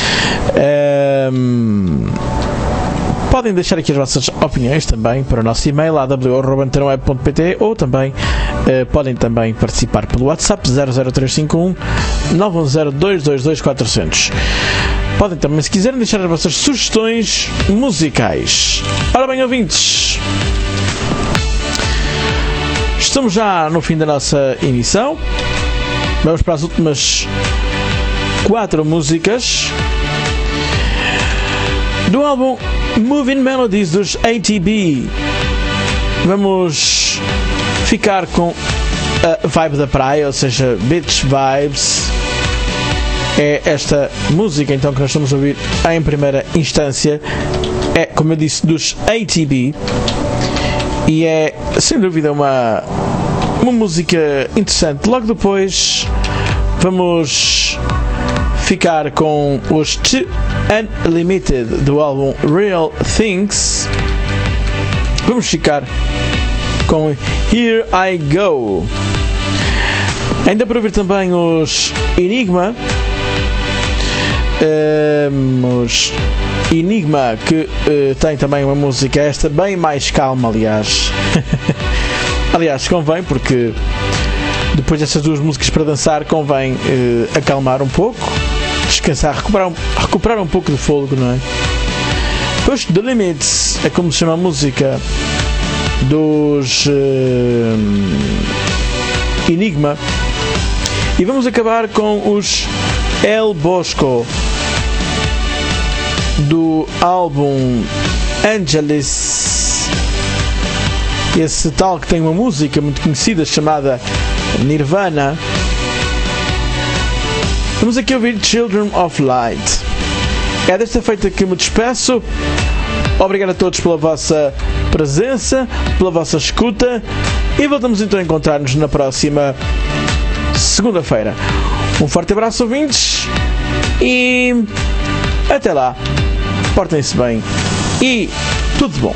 Um, podem deixar aqui as vossas opiniões também para o nosso e-mail a w arroba antena web ponto p t ou também uh, podem também participar pelo WhatsApp zero zero três cinco um nove um zero dois dois dois quatro zero zero. Podem também, se quiserem, deixar as vossas sugestões musicais. Ora bem, ouvintes, estamos já no fim da nossa emissão. Vamos para as últimas quatro músicas do álbum Moving Melodies dos A T B. Vamos ficar com a vibe da praia, ou seja, beach vibes. É esta música então que nós estamos a ouvir em primeira instância. É, como eu disse, dos A T B. E é, sem dúvida, uma, uma música interessante. Logo depois vamos ficar com os Two Unlimited do álbum Real Things. Vamos ficar com Here I Go. Ainda para ouvir também os Enigma. Um, os Enigma que uh, tem também uma música esta bem mais calma, aliás. Aliás, convém, porque depois destas duas músicas para dançar convém uh, acalmar um pouco, descansar, recuperar um, recuperar um pouco de fôlego, não é? Push the Limits é como se chama a música dos uh, Enigma. E vamos acabar com os El Bosco do álbum Angeles, esse tal que tem uma música muito conhecida chamada Nirvana. Vamos aqui ouvir Children of Light. É desta feita que me despeço. Obrigado a todos pela vossa presença, pela vossa escuta, e voltamos então a encontrar-nos na próxima segunda-feira. Um forte abraço, ouvintes, e até lá. Portem-se bem e tudo de bom.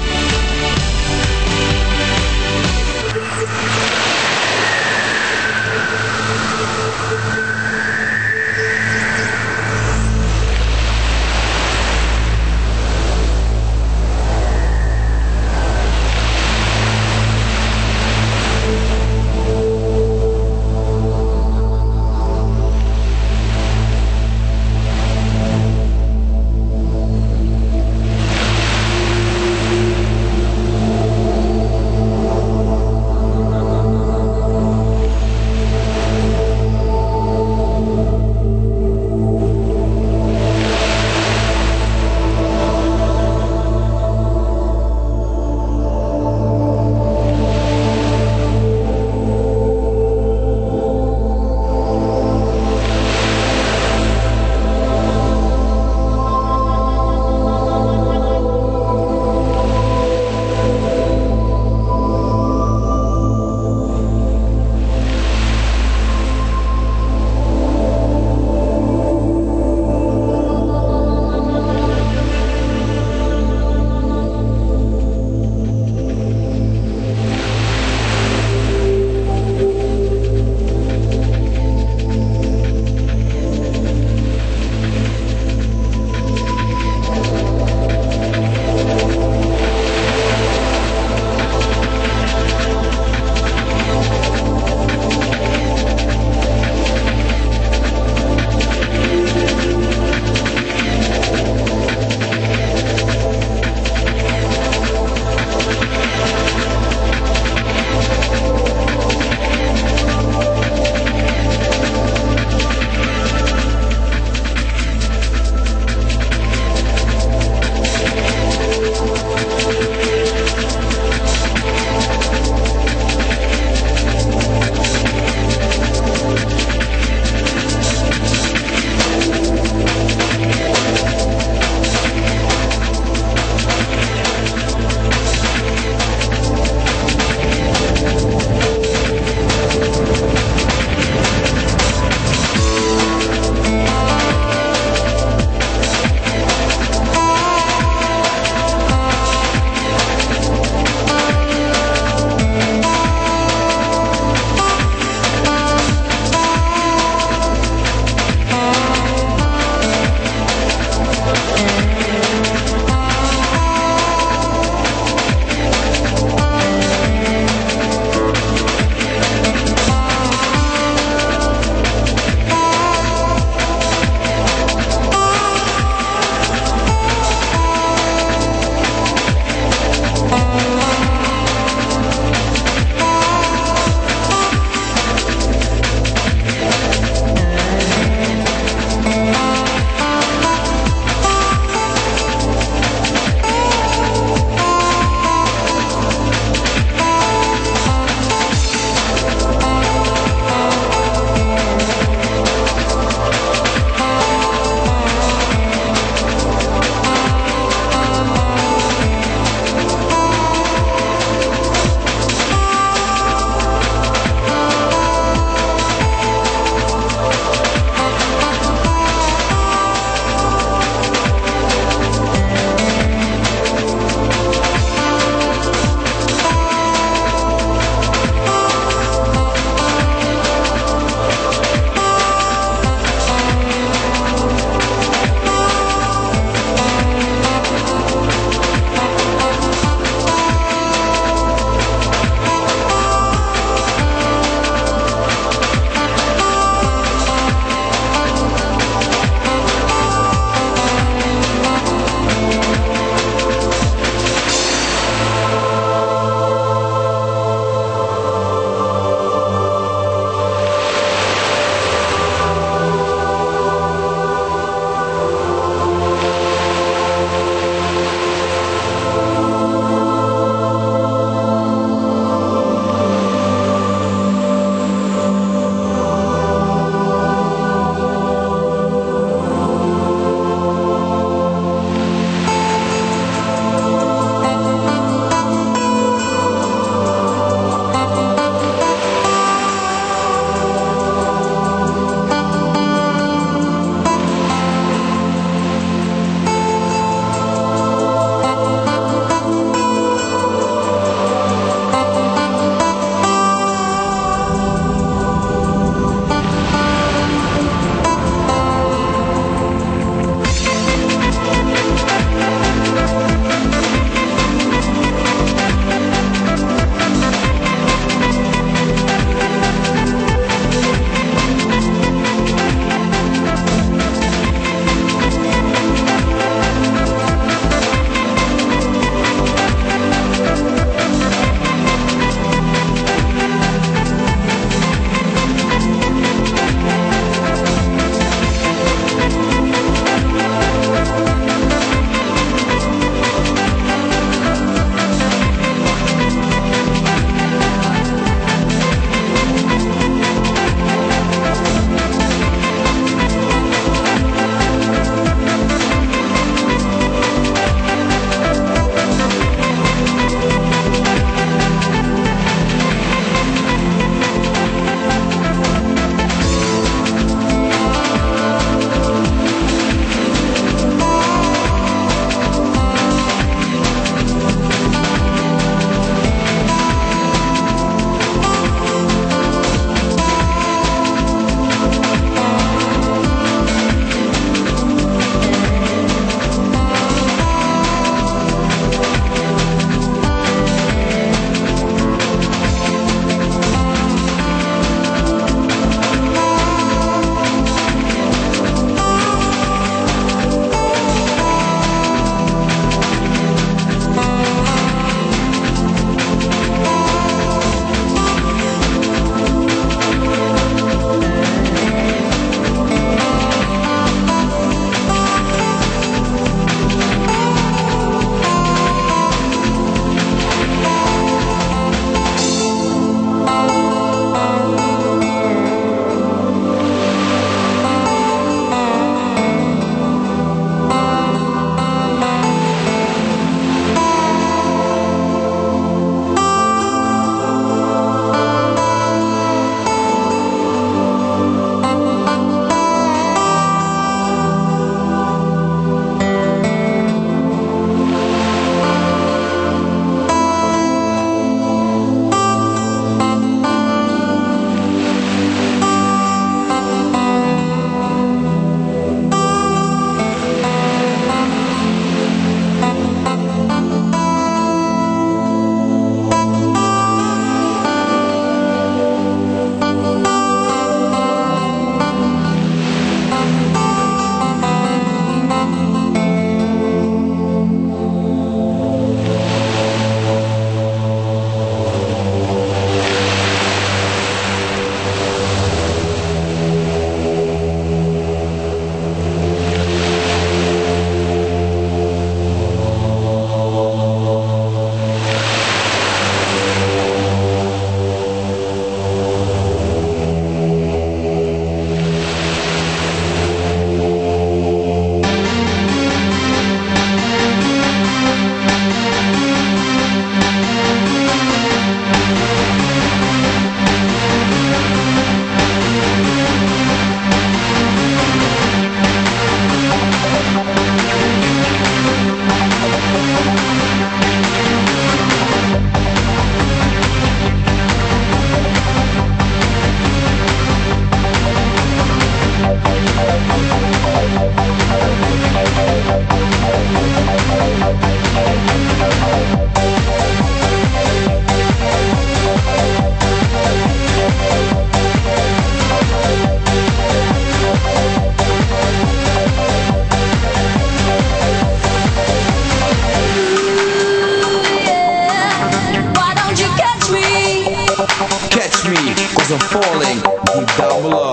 deep down below.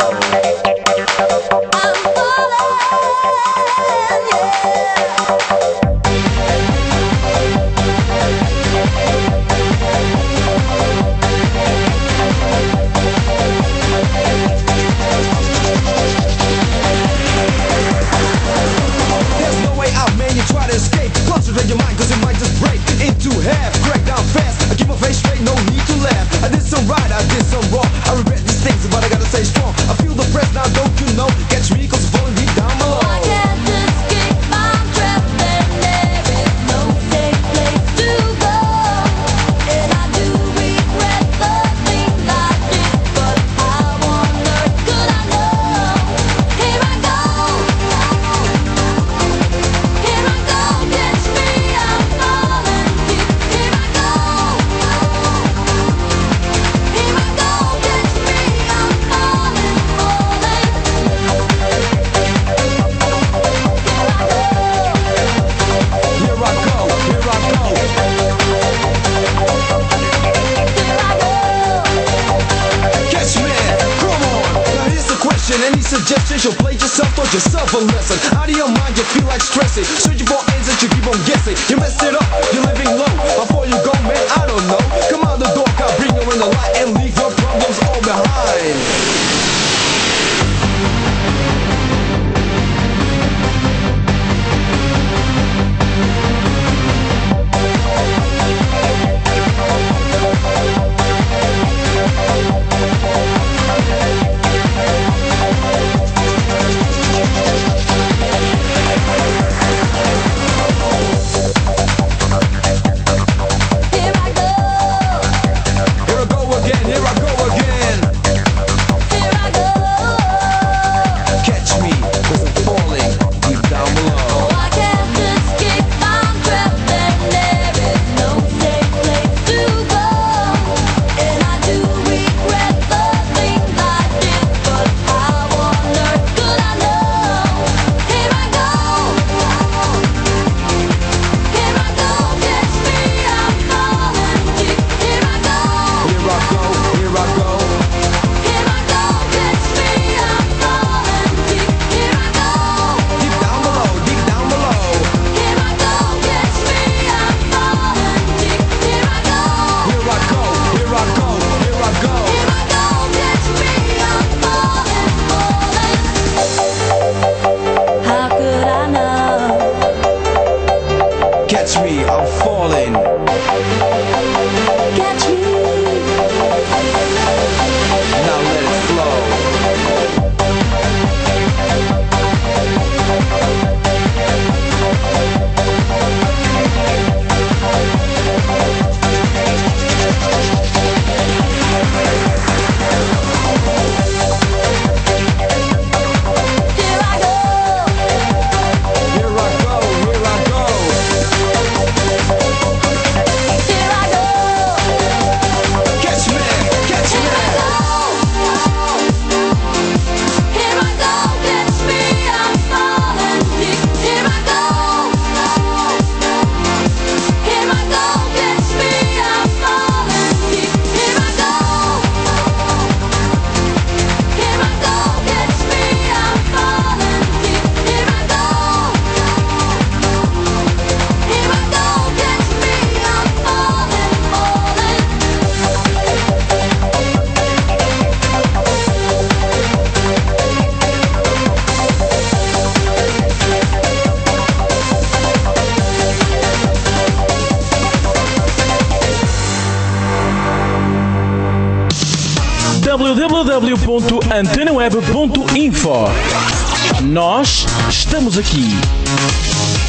Try to escape, concentrate your mind cause it might just break into half, crack down fast, I keep my face straight, no need to laugh. I did some right, I did some wrong, I regret these things but I gotta stay strong. I feel the press now, don't you know, catch me cause I'm falling deep down below. I can't escape, I'm trapped and there is no safe place to go. And I do regret the things I did, but how on earth could I know? Here I go. Here I go, catch me, I'm falling deep. Here I go. Here I go, catch me, I'm falling, falling. Here I go. Here I go, here I go. Catch me, come on. Now here's the question, any suggestions? You'll play yourself, taught yourself a lesson. Out of your mind, you feel like stressing. Searching for answers, you keep on guessing. You messed it up, you're living low. Before you go, man, I don't know. Come out the door, I'll bring you in the light and leave your problems all behind. Catch me, I'm falling. Catch me. Now let it flow. w w w ponto antena web ponto info. Nós estamos aqui.